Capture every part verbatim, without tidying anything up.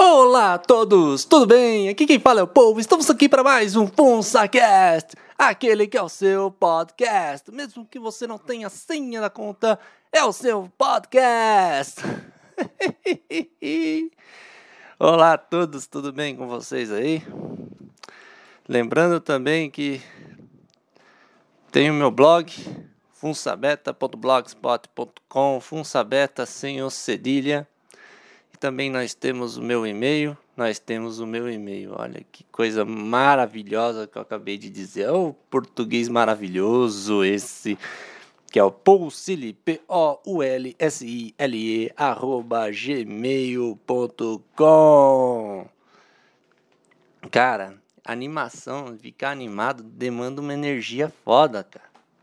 Olá a todos, tudo bem? Aqui quem fala é o povo, estamos aqui para mais um FunsaCast, aquele que é o seu podcast, mesmo que você não tenha senha da conta, é o seu podcast. Olá a todos, tudo bem com vocês aí? Lembrando também que tem o meu blog, funsabeta ponto blogspot ponto com, funsabeta sem o cedilha. Também nós temos o meu e-mail, nós temos o meu e-mail, olha que coisa maravilhosa que eu acabei de dizer, o português maravilhoso esse, que é o Poulsile, P O U L S I L E, arroba gmail ponto com. Cara, animação, ficar animado demanda uma energia foda, cara.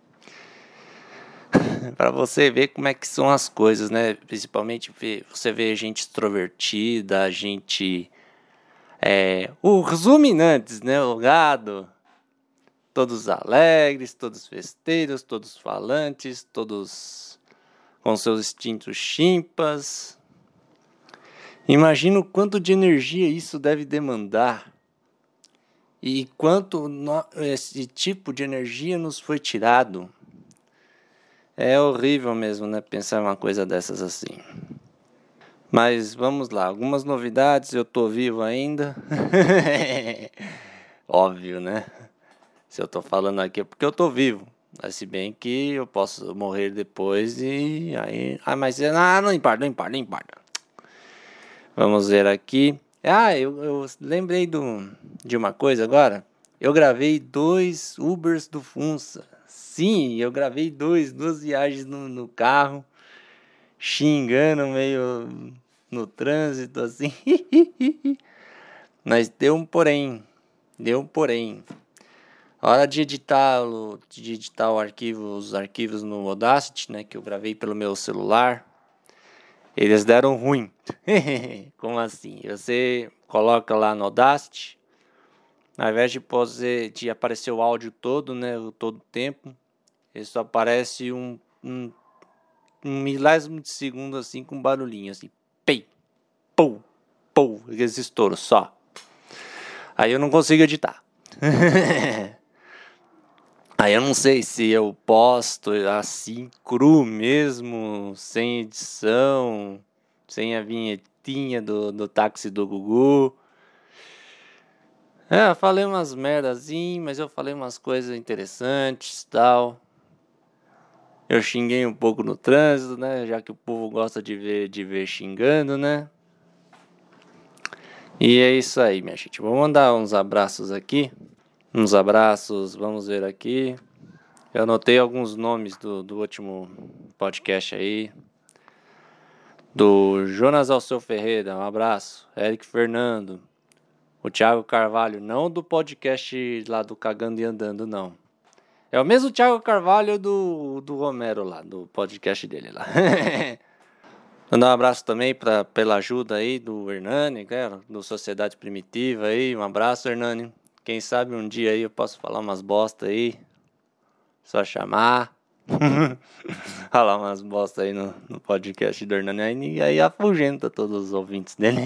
Para você ver como é que são as coisas, né? Principalmente você vê gente extrovertida, gente... É, os ruminantes, né? O gado. Todos alegres, todos festeiros, todos falantes, todos com seus instintos chimpas. Imagina o quanto de energia isso deve demandar. E quanto no, esse tipo de energia nos foi tirado. É horrível mesmo, né? Pensar uma coisa dessas assim. Mas vamos lá, algumas novidades, eu tô vivo ainda. Óbvio, né? Se eu tô falando aqui é porque eu tô vivo. Mas se bem que eu posso morrer depois e aí... Ah, mas ah, não importa, não importa, não importa. Vamos ver aqui. Ah, eu, eu lembrei do, de uma coisa agora. Eu gravei dois Ubers do Funsa. Sim, eu gravei dois, duas viagens no, no carro, xingando meio no trânsito, assim. Mas deu um porém, deu um porém. A hora de editar, de editar o arquivo, os arquivos no Audacity, né, que eu gravei pelo meu celular, eles deram ruim. Como assim? Você coloca lá no Audacity, ao invés de, poder, de aparecer o áudio todo, né, o todo tempo, ele só aparece um, um, um milésimo de segundo assim com barulhinho assim. Pei, pou, pou, aqueles estouros só. Aí eu não consigo editar. Aí eu não sei se eu posto assim cru mesmo, sem edição, sem a vinhetinha do, do táxi do Gugu. É, eu falei umas merdazinhas, mas eu falei umas coisas interessantes e tal. Eu xinguei um pouco no trânsito, né? Já que o povo gosta de ver, de ver xingando, né? E é isso aí, minha gente. Vou mandar uns abraços aqui. Uns abraços, vamos ver aqui. Eu anotei alguns nomes do, do último podcast aí. Do Jonas Alceu Ferreira, um abraço. Eric Fernando. O Thiago Carvalho, não do podcast lá do Cagando e Andando, não. É o mesmo Thiago Carvalho do, do Romero lá, do podcast dele lá. Mandar um abraço também pra, pela ajuda aí do Hernani, cara, do Sociedade Primitiva aí. Um abraço, Hernani. Quem sabe um dia aí eu posso falar umas bosta aí. Só chamar. Falar umas bosta aí no, no podcast do Hernani. Aí, aí afugenta todos os ouvintes dele.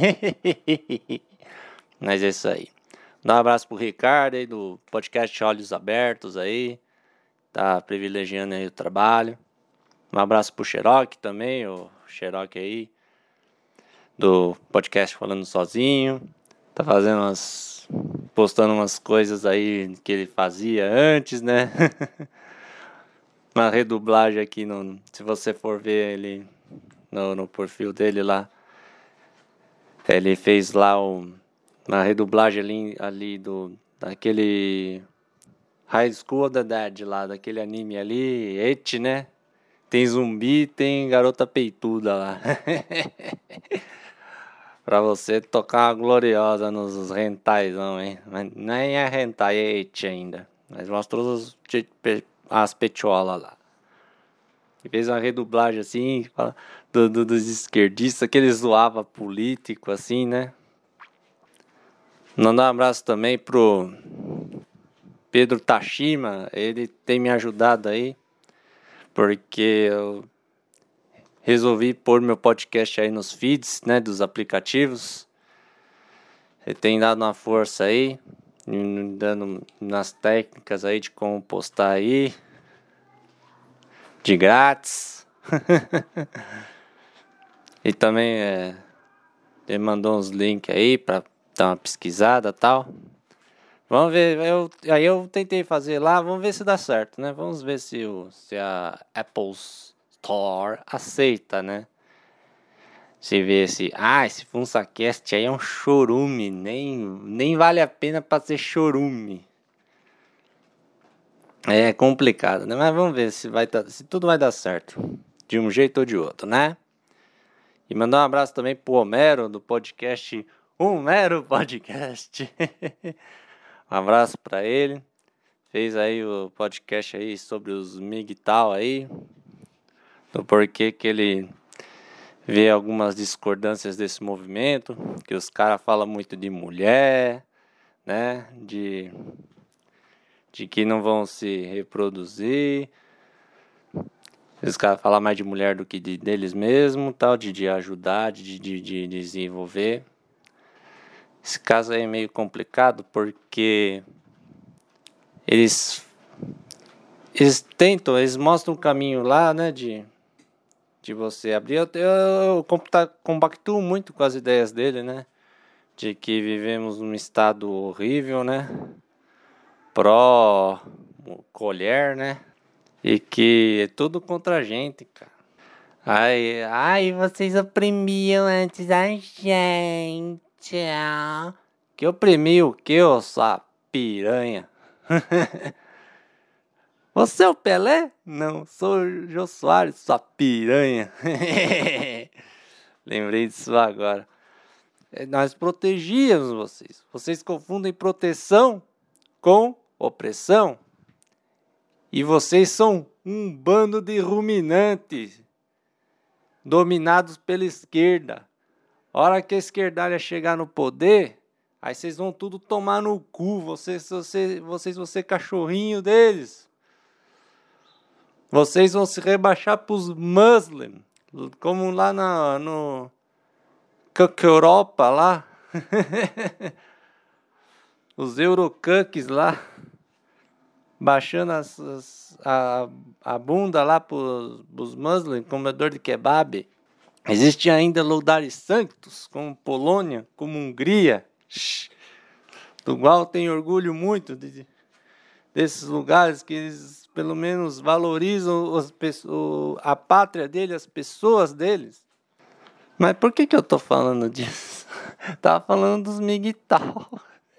Mas é isso aí. Dá um abraço pro Ricardo aí do podcast Olhos Abertos aí. Tá privilegiando aí o trabalho. Um abraço pro Xerox também, o Xerox aí. Do podcast Falando Sozinho. Tá fazendo umas... postando umas coisas aí que ele fazia antes, né? Uma redublagem aqui, no, se você for ver ele no, no perfil dele lá. Ele fez lá o... uma redublagem ali, ali do, daquele High School of the Dead lá, daquele anime ali, eti, né? Tem zumbi, tem garota peituda lá. Pra você tocar uma gloriosa nos hentais, não, hein? Mas nem é hentai, é eti ainda. Mas mostrou as, as petiolas lá. E fez uma redublagem assim, do, do, dos esquerdistas, que eles zoavam político, assim, né? Mandar um abraço também pro Pedro Tashima, ele tem me ajudado aí, porque eu resolvi pôr meu podcast aí nos feeds, né, dos aplicativos. Ele tem dado uma força aí, dando nas técnicas aí de como postar aí, de grátis. E também é, ele mandou uns links aí pra dar uma pesquisada e tal. Vamos ver, eu, aí eu tentei fazer lá, vamos ver se dá certo, né? Vamos ver se, o, se a Apple Store aceita, né? Se vê se, ah, esse FunsaCast aí é um chorume, nem, nem vale a pena pra ser chorume. É complicado, né? Mas vamos ver se, vai tá, se tudo vai dar certo, de um jeito ou de outro, né? E mandar um abraço também pro Homero, do podcast Homero Podcast. Um abraço pra ele. Fez aí o podcast aí sobre os M I G tal aí. Do porquê que ele vê algumas discordâncias desse movimento. Que os caras falam muito de mulher, né? De, de que não vão se reproduzir. Os caras falam mais de mulher do que de, deles mesmos, tal, de, de ajudar, de, de, de desenvolver. Esse caso aí é meio complicado porque eles, eles tentam, eles mostram um caminho lá, né, de, de você abrir. Eu, eu, eu compactuo muito com as ideias dele, né, de que vivemos num estado horrível, né, pró-colher, né, e que é tudo contra a gente, cara. Ai, ai, vocês oprimiam antes a gente. Que oprimiu o que, ô sua piranha? Você é o Pelé? Não, sou o Jô Soares, sua piranha. Lembrei disso agora. Nós protegíamos vocês. Vocês confundem proteção com opressão. E vocês são um bando de ruminantes dominados pela esquerda. A hora que a esquerdalha chegar no poder, aí vocês vão tudo tomar no cu. Vocês, vocês, vocês vão ser cachorrinho deles. Vocês vão se rebaixar pros Muslim, como lá na no Europa lá. Os Eurocucks lá, baixando as, as, a, a bunda lá pros, pros Muslim, comedor de kebab. Existe ainda lugares santos, como Polônia, como Hungria, do qual tenho orgulho muito de, desses lugares que eles pelo menos valorizam os, a pátria deles, as pessoas deles. Mas por que que eu tô falando disso? Tava falando dos M I G tal.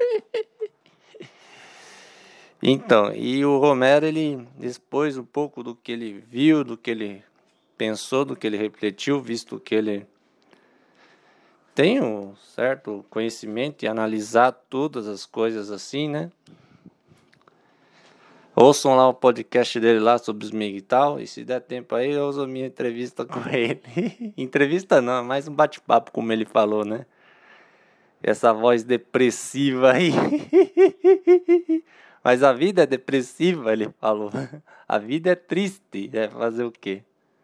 Então, e o Romero, ele expôs um pouco do que ele viu, do que ele pensou, do que ele refletiu, visto que ele tem um certo conhecimento e analisar todas as coisas assim, né? Ouçam lá o podcast dele lá sobre os M I G e tal, e se der tempo aí, eu uso a minha entrevista com ele. Entrevista não, é mais um bate-papo, como ele falou, né? Essa voz depressiva aí. Mas a vida é depressiva, ele falou. A vida é triste, é fazer o quê?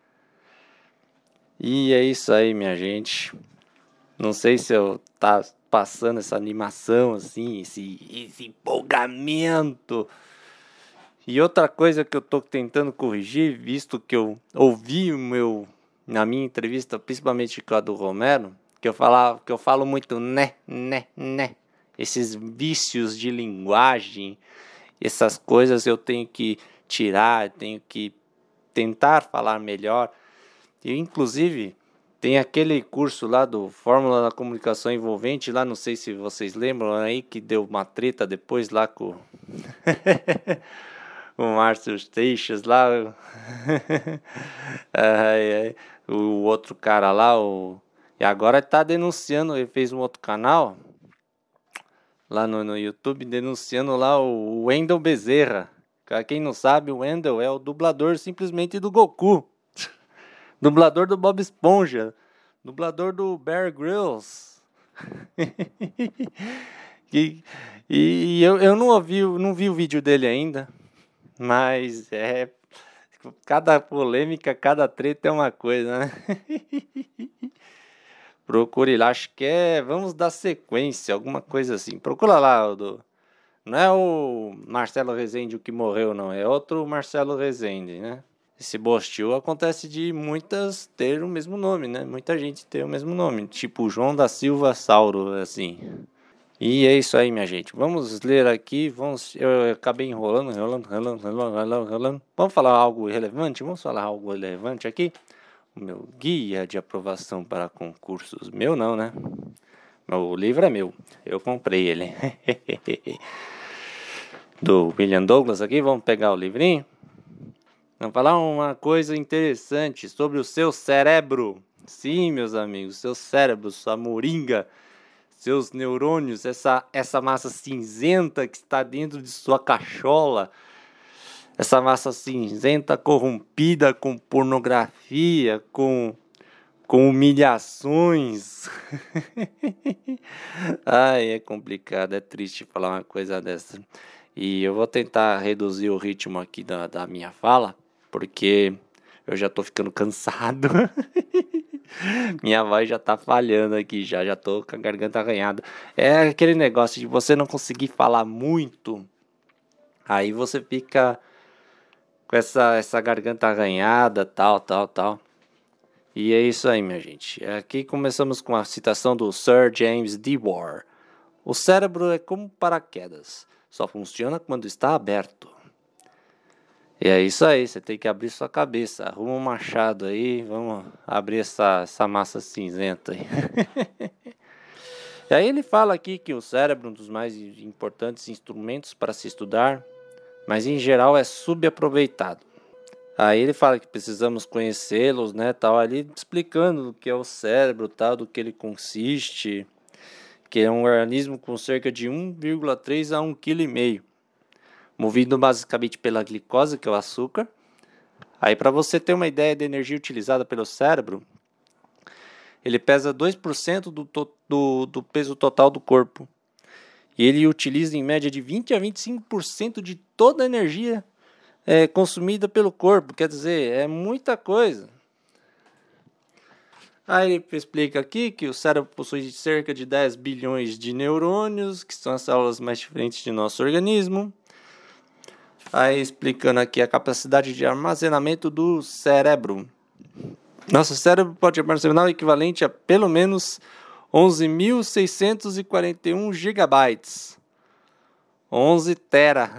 E é isso aí, minha gente. Não sei se eu tá passando essa animação assim, esse, esse empolgamento. E outra coisa que eu tô tentando corrigir, visto que eu ouvi o meu na minha entrevista, principalmente com a do Romero, que eu falava, que eu falo muito né, né, né. Esses vícios de linguagem, essas coisas eu tenho que tirar, eu tenho que tentar falar melhor. E inclusive tem aquele curso lá do Fórmula da Comunicação Envolvente, lá não sei se vocês lembram aí, que deu uma treta depois lá com o Márcio Seixas lá, ai, ai. O outro cara lá, o... e agora ele tá denunciando, ele fez um outro canal lá no, no YouTube, denunciando lá o Wendel Bezerra. Pra quem não sabe, o Wendel é o dublador simplesmente do Goku. Dublador do Bob Esponja. Dublador do Bear Grylls. e e eu, eu não ouvi, não vi o vídeo dele ainda. Mas é... cada polêmica, cada treta é uma coisa, né? Procure lá, acho que é Vamos Dar Sequência, alguma coisa assim. Procura lá, o do... não é o Marcelo Rezende o que morreu, não. É outro Marcelo Rezende, né? Esse Bostil acontece de muitas ter o mesmo nome, né? Muita gente ter o mesmo nome. Tipo João da Silva Sauro, assim. E é isso aí, minha gente. Vamos ler aqui. Vamos... Eu acabei enrolando, enrolando, enrolando, enrolando, enrolando. Vamos falar algo relevante? Vamos falar algo relevante aqui? O meu guia de aprovação para concursos. Meu não, né? O livro é meu. Eu comprei ele. Do William Douglas aqui. Vamos pegar o livrinho. Vamos falar uma coisa interessante sobre o seu cérebro. Sim, meus amigos. Seu cérebro, sua moringa, seus neurônios, essa, essa massa cinzenta que está dentro de sua cachola. Essa massa cinzenta corrompida com pornografia, com, com humilhações. Ai, é complicado, é triste falar uma coisa dessa. E eu vou tentar reduzir o ritmo aqui da, da minha fala, porque eu já tô ficando cansado. Minha voz já tá falhando aqui, já, já tô com a garganta arranhada. É aquele negócio de você não conseguir falar muito, aí você fica com essa, essa garganta arranhada, tal, tal, tal. E é isso aí, minha gente. Aqui começamos com a citação do Sir James Dewar. O cérebro é como paraquedas, só funciona quando está aberto. E é isso aí, você tem que abrir sua cabeça. Arruma um machado aí, vamos abrir essa, essa massa cinzenta aí. E aí ele fala aqui que o cérebro é um dos mais importantes instrumentos para se estudar, mas em geral é subaproveitado. Aí ele fala que precisamos conhecê-los, né, tal, ali explicando o que é o cérebro, tal, do que ele consiste, que é um organismo com cerca de um vírgula três a um vírgula cinco quilogramos, movido basicamente pela glicose, que é o açúcar. Aí para você ter uma ideia da energia utilizada pelo cérebro, ele pesa dois por cento do, do, do peso total do corpo. E ele utiliza em média de vinte a vinte e cinco por cento de toda a energia é, consumida pelo corpo. Quer dizer, é muita coisa. Aí ele explica aqui que o cérebro possui cerca de dez bilhões de neurônios, que são as células mais diferentes de nosso organismo. Aí explicando aqui a capacidade de armazenamento do cérebro. Nosso cérebro pode armazenar o equivalente a pelo menos onze mil seiscentos e quarenta e um gigabytes. onze tera.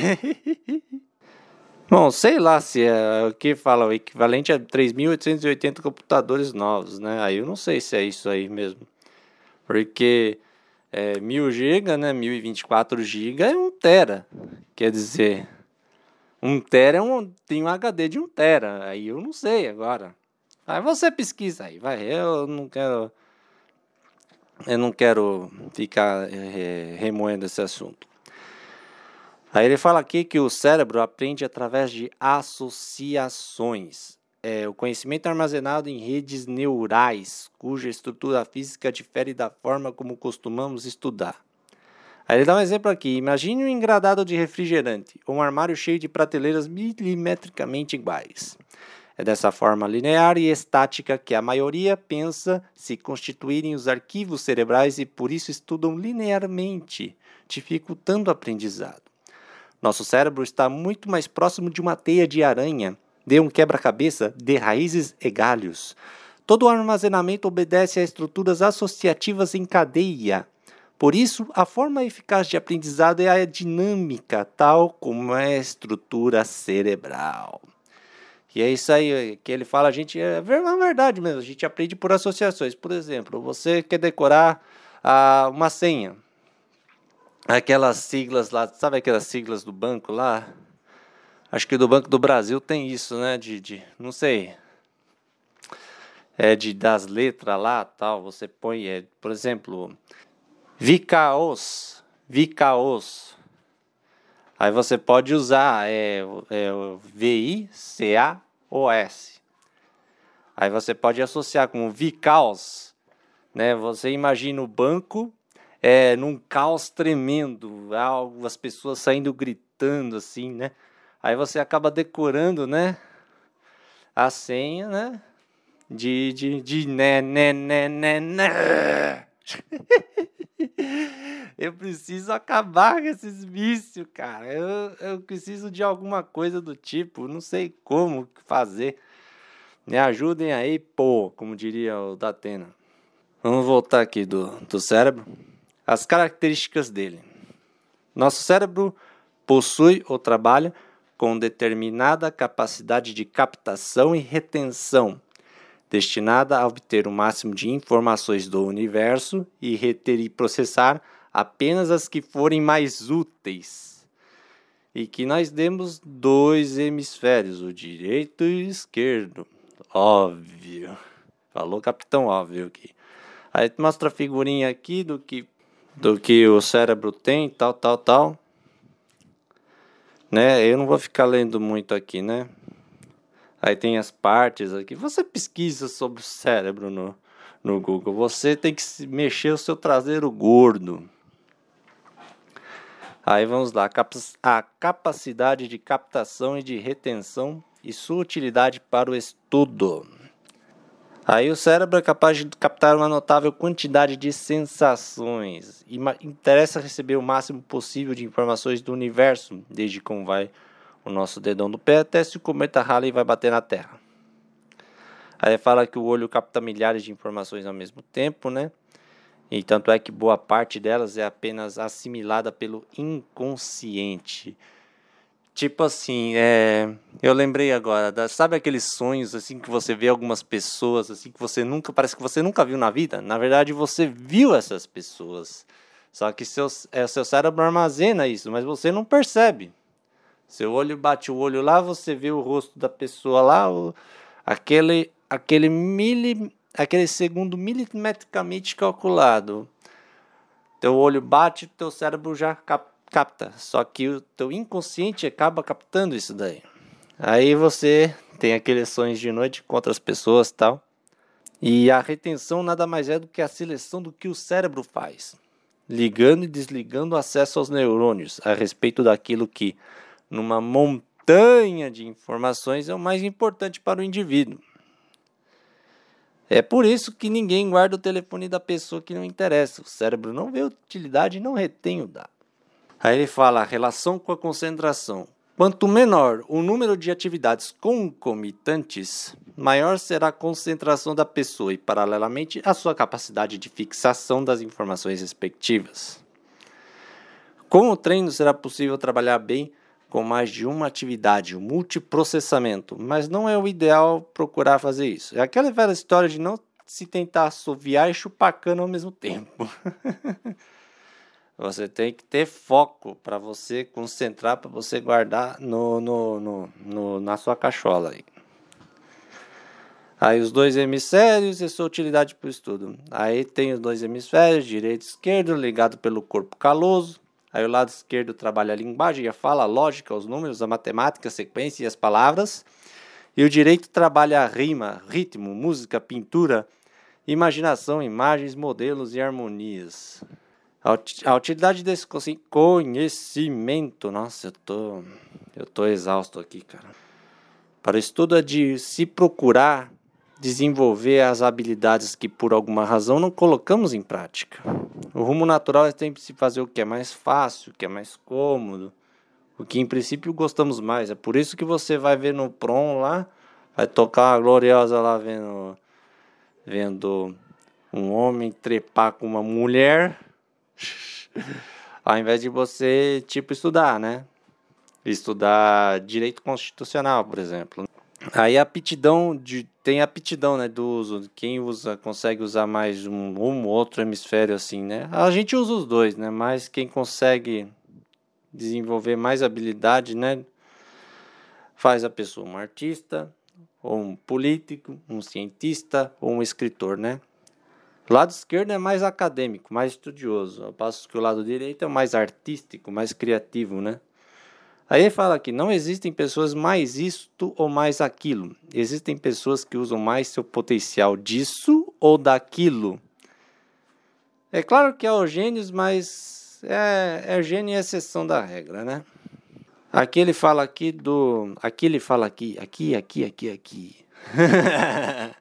Bom, sei lá se é o que fala, o equivalente a três mil oitocentos e oitenta computadores novos, né? Aí eu não sei se é isso aí mesmo. Porque é, mil gigas, né? mil e vinte e quatro gigas é um tera. Quer dizer, um tera é um, tem um H D de um tera. Aí eu não sei agora. Aí você pesquisa aí, vai. Eu não quero, eu não quero ficar é, remoendo esse assunto. Aí ele fala aqui que o cérebro aprende através de associações. É, o conhecimento é armazenado em redes neurais, cuja estrutura física difere da forma como costumamos estudar. Aí ele dá um exemplo aqui. Imagine um engradado de refrigerante, ou um armário cheio de prateleiras milimetricamente iguais. É dessa forma linear e estática que a maioria pensa se constituírem os arquivos cerebrais e por isso estudam linearmente, dificultando o aprendizado. Nosso cérebro está muito mais próximo de uma teia de aranha, de um quebra-cabeça de raízes e galhos. Todo o armazenamento obedece a estruturas associativas em cadeia. Por isso, a forma eficaz de aprendizado é a dinâmica, tal como é a estrutura cerebral. E é isso aí que ele fala, a gente, é verdade mesmo, a gente aprende por associações. Por exemplo, você quer decorar ah, uma senha. Aquelas siglas lá, sabe aquelas siglas do banco lá? Acho que do Banco do Brasil tem isso, né? De, de não sei. É de das letras lá, tal. Você põe, é, por exemplo, Vicaos, Vicaos. Aí você pode usar é, é, V I C A O S. Aí você pode associar com Vicaos, né? Você imagina o banco É, num caos tremendo, as pessoas saindo gritando assim, né? Aí você acaba decorando, né? A senha, né? de, de, de né, né, né, né, né. Eu preciso acabar com esses vícios, cara. Eu, eu preciso de alguma coisa do tipo, não sei como fazer. Me ajudem aí, pô, como diria o Datena. Vamos voltar aqui do, do cérebro. As características dele. Nosso cérebro possui ou trabalha com determinada capacidade de captação e retenção, destinada a obter o máximo de informações do universo e reter e processar apenas as que forem mais úteis. E que nós demos dois hemisférios, o direito e o esquerdo. Óbvio. Falou capitão óbvio aqui. Aí mostra a figurinha aqui do que, do que o cérebro tem, tal, tal, tal. Né? Eu não vou ficar lendo muito aqui, né? Aí tem as partes aqui. Você pesquisa sobre o cérebro no, no Google. Você tem que mexer o seu traseiro gordo. Aí vamos lá. A capacidade de captação e de retenção e sua utilidade para o estudo. Aí o cérebro é capaz de captar uma notável quantidade de sensações. E interessa receber o máximo possível de informações do universo, desde como vai o nosso dedão do pé até se o cometa Halley vai bater na Terra. Aí fala que o olho capta milhares de informações ao mesmo tempo, né? E tanto é que boa parte delas é apenas assimilada pelo inconsciente. Tipo assim, é... eu lembrei agora, da... sabe aqueles sonhos assim que você vê algumas pessoas assim que você nunca, parece que você nunca viu na vida? Na verdade, você viu essas pessoas. Só que seu, é, seu cérebro armazena isso, mas você não percebe. Seu olho bate o olho lá, você vê o rosto da pessoa lá, o... aquele, aquele, mili... aquele segundo milimetricamente calculado. Teu olho bate, teu cérebro já capta. capta, só que o teu inconsciente acaba captando isso daí. Aí você tem aqueles sonhos de noite com outras pessoas e tal. E a retenção nada mais é do que a seleção do que o cérebro faz, ligando e desligando o acesso aos neurônios a respeito daquilo que, numa montanha de informações, é o mais importante para o indivíduo. É por isso que ninguém guarda o telefone da pessoa que não interessa. O cérebro não vê utilidade e não retém o dado. Aí ele fala a relação com a concentração. Quanto menor o número de atividades concomitantes, maior será a concentração da pessoa e, paralelamente, a sua capacidade de fixação das informações respectivas. Com o treino será possível trabalhar bem com mais de uma atividade, o multiprocessamento, mas não é o ideal procurar fazer isso. É aquela velha história de não se tentar assoviar e chupar cana ao mesmo tempo. Você tem que ter foco para você concentrar, para você guardar no, no, no, no, na sua cachola. Aí. aí os dois hemisférios e sua utilidade para o estudo. Aí tem os dois hemisférios, direito e esquerdo, ligado pelo corpo caloso. Aí o lado esquerdo trabalha a linguagem, a fala, a lógica, os números, a matemática, a sequência e as palavras. E o direito trabalha a rima, ritmo, música, pintura, imaginação, imagens, modelos e harmonias. A utilidade desse conhecimento... Nossa, eu tô, eu tô exausto aqui, cara. Para o estudo é de se procurar desenvolver as habilidades que por alguma razão não colocamos em prática. O rumo natural é sempre se fazer o que é mais fácil, o que é mais cômodo, o que em princípio gostamos mais. É por isso que você vai ver no prom lá, vai tocar a gloriosa lá vendo, vendo um homem trepar com uma mulher... Ao invés de você, tipo, estudar, né? Estudar direito constitucional, por exemplo. Aí a aptidão, de, tem a aptidão, né, do uso. Quem usa, consegue usar mais um, um outro hemisfério, assim, né? A gente usa os dois, né? Mas quem consegue desenvolver mais habilidade, né? Faz a pessoa um artista, ou um político, um cientista, ou um escritor, né? O lado esquerdo é mais acadêmico, mais estudioso, ao passo que o lado direito é mais artístico, mais criativo, né? Aí ele fala que não existem pessoas mais isto ou mais aquilo. Existem pessoas que usam mais seu potencial disso ou daquilo. É claro que há os gênios, mas é, é gênio e exceção da regra, né? Aqui ele fala aqui do... Aqui ele fala aqui, aqui, aqui, aqui, aqui.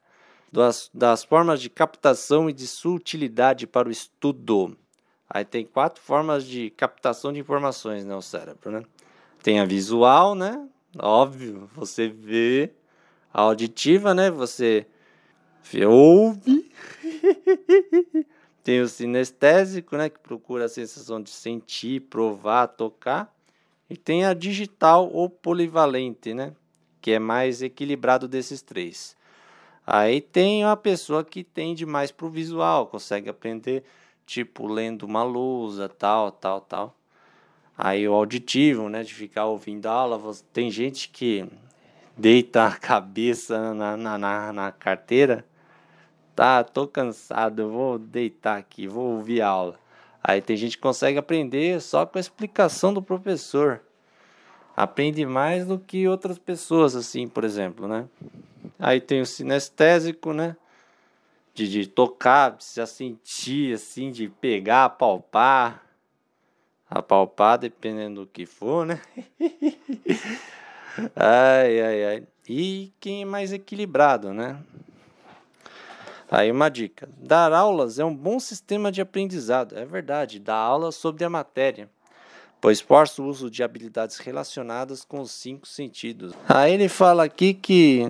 das, das formas de captação e de sua utilidade para o estudo. Aí tem quatro formas de captação de informações, né, o cérebro, né? Tem a visual, né? Óbvio, você vê. A auditiva, né? Você ouve. Tem o sinestésico, né? Que procura a sensação de sentir, provar, tocar. E tem a digital ou polivalente, né? Que é mais equilibrado desses três. Aí tem a pessoa que tende mais pro visual, consegue aprender, tipo, lendo uma lousa, tal, tal, tal. Aí o auditivo, né? De ficar ouvindo a aula. Tem gente que deita a cabeça na, na, na, na carteira. Tá, tô cansado, eu vou deitar aqui, vou ouvir a aula. Aí tem gente que consegue aprender só com a explicação do professor. Aprende mais do que outras pessoas, assim, por exemplo, né? Aí tem o sinestésico, né? De, de tocar, precisa sentir, assim, de pegar, apalpar. Apalpar, dependendo do que for, né? Ai, ai, ai. E quem é mais equilibrado, né? Aí uma dica. Dar aulas é um bom sistema de aprendizado. É verdade, dar aulas sobre a matéria, pois força o uso de habilidades relacionadas com os cinco sentidos. Aí ele fala aqui que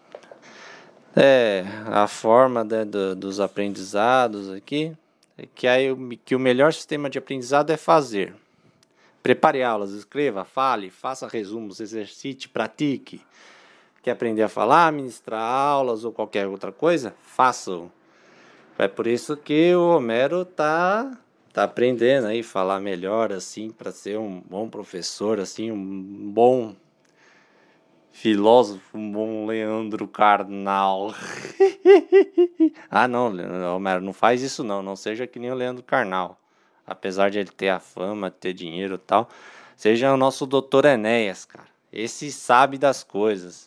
é a forma, né, do, dos aprendizados aqui, que, aí, que o melhor sistema de aprendizado é fazer. Prepare aulas, escreva, fale, faça resumos, exercite, pratique. Quer aprender a falar, ministrar aulas ou qualquer outra coisa? Faça-o. É por isso que o Homero tá, tá aprendendo aí falar melhor, assim, para ser um bom professor, assim, um bom filósofo, um bom Leandro Carnal. Ah, não, Homero, não faz isso não, não seja que nem o Leandro Carnal. Apesar de ele ter a fama, ter dinheiro e tal, seja o nosso doutor Enéas, cara. Esse sabe das coisas.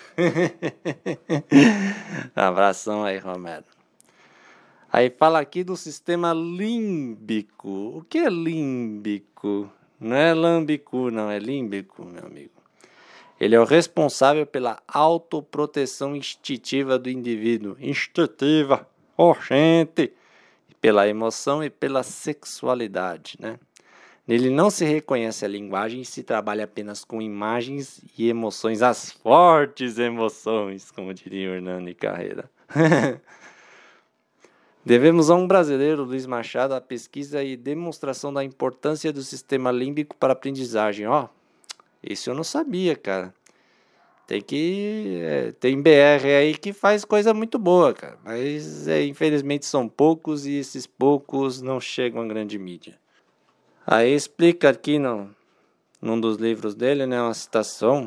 Abração aí, Romero. Aí fala aqui do sistema límbico. O que é límbico? Não é lambicu, não, é límbico, meu amigo. Ele é o responsável pela autoproteção instintiva do indivíduo. Instintiva, urgente. Pela emoção e pela sexualidade, né? Nele não se reconhece a linguagem e se trabalha apenas com imagens e emoções, as fortes emoções, como diria o Hernani Carreira. Devemos a um brasileiro, Luiz Machado, a pesquisa e demonstração da importância do sistema límbico para a aprendizagem. Ó, isso eu não sabia, cara. Tem que... É, tem B R aí que faz coisa muito boa, cara. Mas, é, infelizmente, são poucos e esses poucos não chegam à grande mídia. Aí explica aqui no, num dos livros dele, né, uma citação.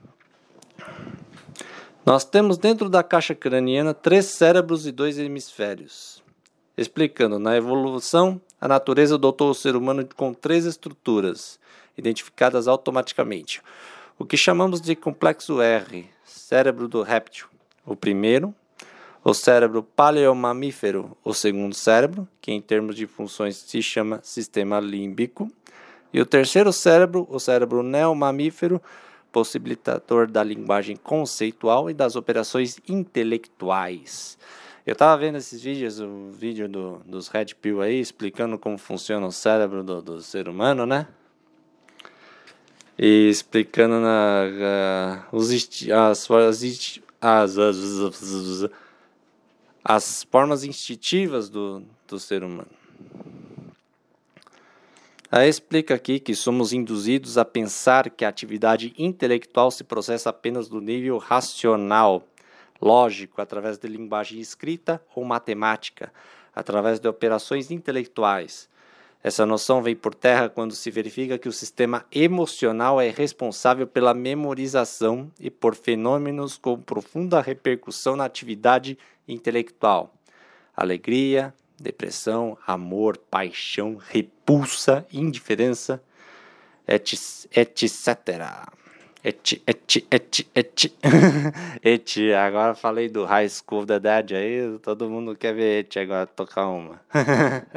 Nós temos dentro da caixa craniana três cérebros e dois hemisférios. Explicando, na evolução, a natureza dotou o ser humano com três estruturas, identificadas automaticamente. O que chamamos de complexo R, cérebro do réptil, o primeiro. O cérebro paleomamífero, o segundo cérebro, que em termos de funções se chama sistema límbico. E o terceiro cérebro, o cérebro neomamífero, possibilitador da linguagem conceitual e das operações intelectuais. Eu estava vendo esses vídeos, o vídeo do, dos Red Pill aí, explicando como funciona o cérebro do, do ser humano, né? E explicando na, uh, os, as, as, as, as, as formas instintivas do, do ser humano. Aí explica aqui que somos induzidos a pensar que a atividade intelectual se processa apenas do nível racional, lógico, através de linguagem escrita ou matemática, através de operações intelectuais. Essa noção vem por terra quando se verifica que o sistema emocional é responsável pela memorização e por fenômenos com profunda repercussão na atividade intelectual. Alegria, depressão, amor, paixão, repulsa, indiferença, et cetera. Et, et, et, et. Et, agora falei do High School da Dead aí, todo mundo quer ver Et agora tocar uma.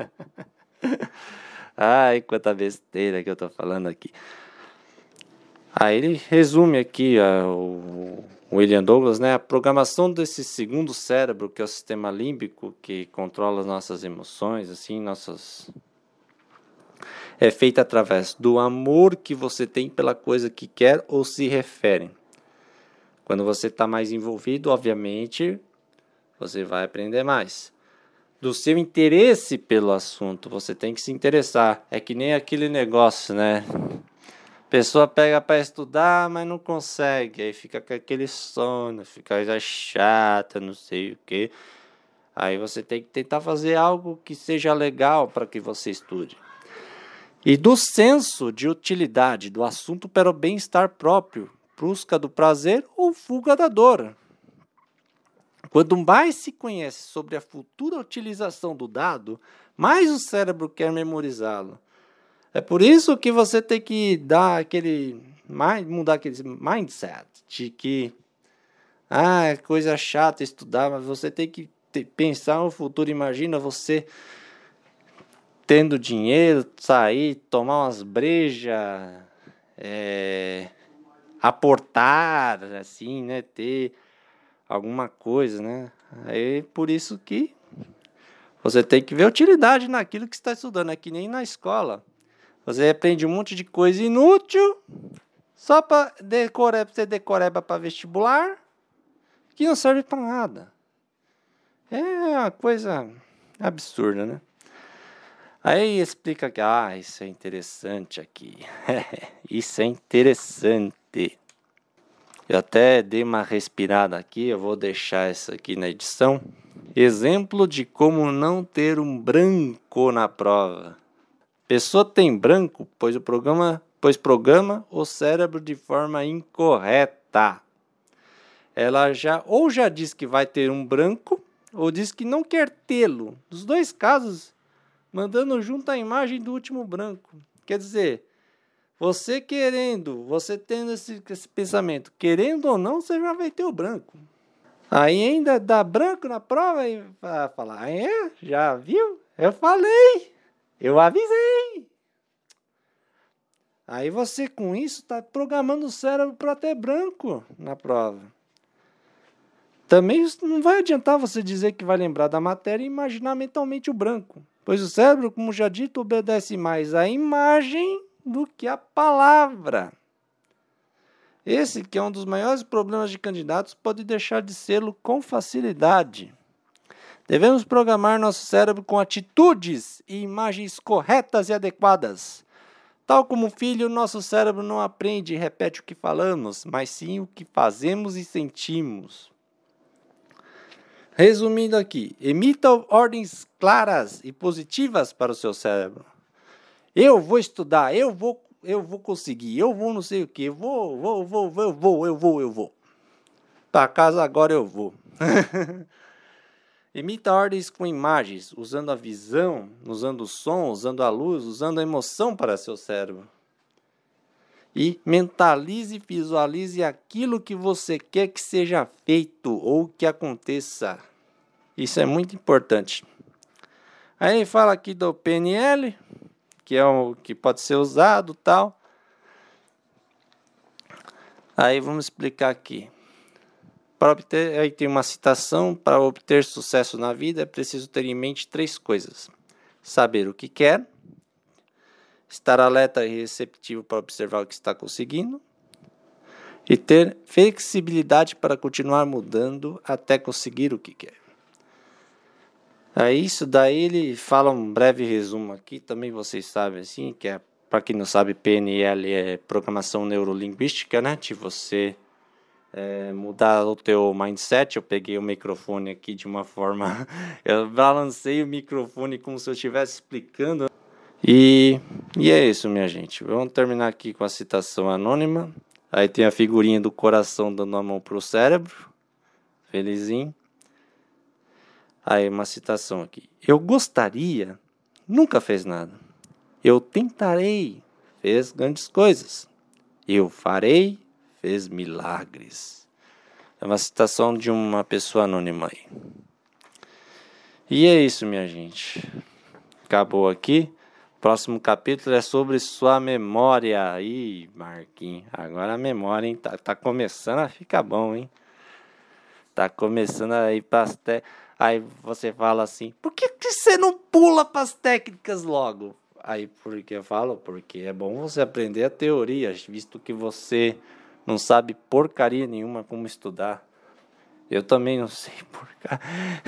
Ai, quanta besteira que eu tô falando aqui. Aí ele resume aqui, ó, o William Douglas, né? A programação desse segundo cérebro, que é o sistema límbico, que controla as nossas emoções, assim, nossas... é feita através do amor que você tem pela coisa que quer ou se refere. Quando você está mais envolvido, obviamente, você vai aprender mais. Do seu interesse pelo assunto, você tem que se interessar. É que nem aquele negócio, né? A pessoa pega para estudar, mas não consegue. Aí fica com aquele sono, fica já chata, não sei o quê. Aí você tem que tentar fazer algo que seja legal para que você estude. E do senso de utilidade do assunto para o bem-estar próprio, busca do prazer ou fuga da dor. Quanto mais se conhece sobre a futura utilização do dado, mais o cérebro quer memorizá-lo. É por isso que você tem que dar aquele, mudar aquele mindset de que ah, é coisa chata estudar, mas você tem que ter, pensar no futuro. Imagina você tendo dinheiro, sair, tomar umas brejas, é, aportar, assim, né, ter alguma coisa, né? Aí por isso que você tem que ver utilidade naquilo que está estudando, é que nem na escola. Você aprende um monte de coisa inútil só para decorar, você decoreba para vestibular, que não serve para nada. É uma coisa absurda, né? Aí explica que, ah, isso é interessante aqui. Isso é interessante. Eu até dei uma respirada aqui, eu vou deixar isso aqui na edição. Exemplo de como não ter um branco na prova. Pessoa tem branco, pois o programa, pois programa o cérebro de forma incorreta. Ela já ou já diz que vai ter um branco, ou diz que não quer tê-lo. Nos dois casos, mandando junto a imagem do último branco. Quer dizer, você querendo, você tendo esse, esse pensamento, querendo ou não, você já vai ter o branco. Aí ainda dá branco na prova e vai falar, é? Já viu? Eu falei! Eu avisei. Aí você com isso está programando o cérebro para ter branco na prova. Também não vai adiantar você dizer que vai lembrar da matéria e imaginar mentalmente o branco. Pois o cérebro, como já dito, obedece mais à imagem do que à palavra. Esse, que é um dos maiores problemas de candidatos, pode deixar de sê-lo com facilidade. Devemos programar nosso cérebro com atitudes e imagens corretas e adequadas. Tal como o filho, nosso cérebro não aprende e repete o que falamos, mas sim o que fazemos e sentimos. Resumindo aqui, emita ordens claras e positivas para o seu cérebro. Eu vou estudar, eu vou, eu vou conseguir, eu vou não sei o que, eu vou, vou, vou, eu vou, eu vou, eu vou. Para casa agora eu vou. Emita ordens com imagens, usando a visão, usando o som, usando a luz, usando a emoção para seu cérebro. E mentalize e visualize aquilo que você quer que seja feito ou que aconteça. Isso é muito importante. Aí ele fala aqui do P N L, que é o que pode ser usado, tal. Aí vamos explicar aqui. Para obter, aí tem uma citação: para obter sucesso na vida é preciso ter em mente três coisas: saber o que quer, estar alerta e receptivo para observar o que está conseguindo, e ter flexibilidade para continuar mudando até conseguir o que quer. Aí isso daí ele fala um breve resumo aqui, também vocês sabem assim, que é, para quem não sabe, P N L é programação neurolinguística, né? De você É, mudar o teu mindset. Eu peguei o microfone aqui de uma forma, eu balancei o microfone como se eu estivesse explicando. E, e é isso, minha gente. Vamos terminar aqui com a citação anônima. Aí tem a figurinha do coração dando a mão pro cérebro, felizinho. Aí uma citação aqui: eu gostaria, nunca fez nada. Eu tentarei, fez grandes coisas. Eu farei, fez milagres. É uma citação de uma pessoa anônima aí. E é isso, minha gente. Acabou aqui. Próximo capítulo é sobre sua memória. Ih, Marquinhos, agora a memória, hein? Tá, tá começando a ficar bom, hein? Tá começando a ir pras te... Aí você fala assim, por que, que você não pula pras técnicas logo? Aí porque eu falo, porque é bom você aprender a teoria, visto que você não sabe porcaria nenhuma como estudar. Eu também não sei porcaria.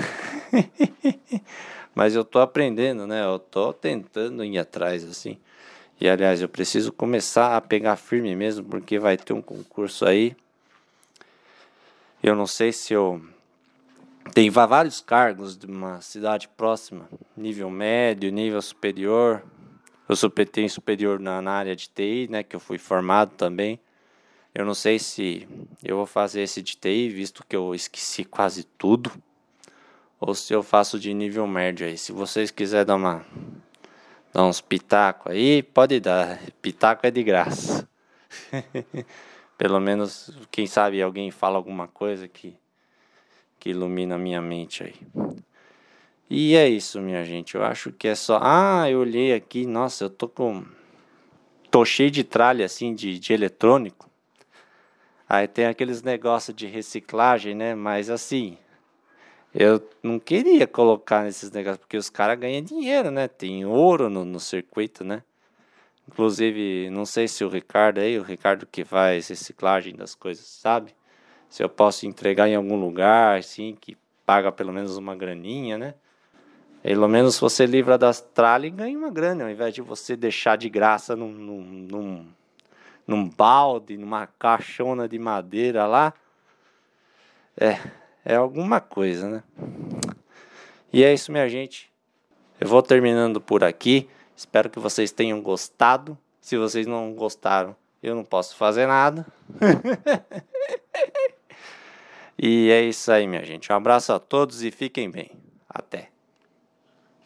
Mas eu tô aprendendo, né? Eu tô tentando ir atrás, assim. E, aliás, eu preciso começar a pegar firme mesmo, porque vai ter um concurso aí. Eu não sei se eu... Tem vários cargos de uma cidade próxima. Nível médio, nível superior. Eu super, tenho superior na, na área de T I, né? Que eu fui formado também. Eu não sei se eu vou fazer esse de T I, visto que eu esqueci quase tudo. Ou se eu faço de nível médio aí. Se vocês quiserem dar uma... Dar uns pitacos aí, pode dar. Pitaco é de graça. Pelo menos, quem sabe alguém fala alguma coisa que, que ilumina a minha mente aí. E é isso, minha gente. Eu acho que é só... Ah, eu olhei aqui. Nossa, eu tô com... Tô cheio de tralha, assim, de, de eletrônico. Aí tem aqueles negócios de reciclagem, né? Mas assim... Eu não queria colocar nesses negócios, porque os caras ganham dinheiro, né? Tem ouro no, no circuito, né? Inclusive, não sei se o Ricardo aí, o Ricardo que faz reciclagem das coisas, sabe? Se eu posso entregar em algum lugar, assim, que paga pelo menos uma graninha, né? Pelo menos você livra das tralhas e ganha uma grana, ao invés de você deixar de graça num, num, num, num balde, numa caixona de madeira lá. É... É alguma coisa, né? E é isso, minha gente. Eu vou terminando por aqui. Espero que vocês tenham gostado. Se vocês não gostaram, eu não posso fazer nada. E é isso aí, minha gente. Um abraço a todos e fiquem bem. Até.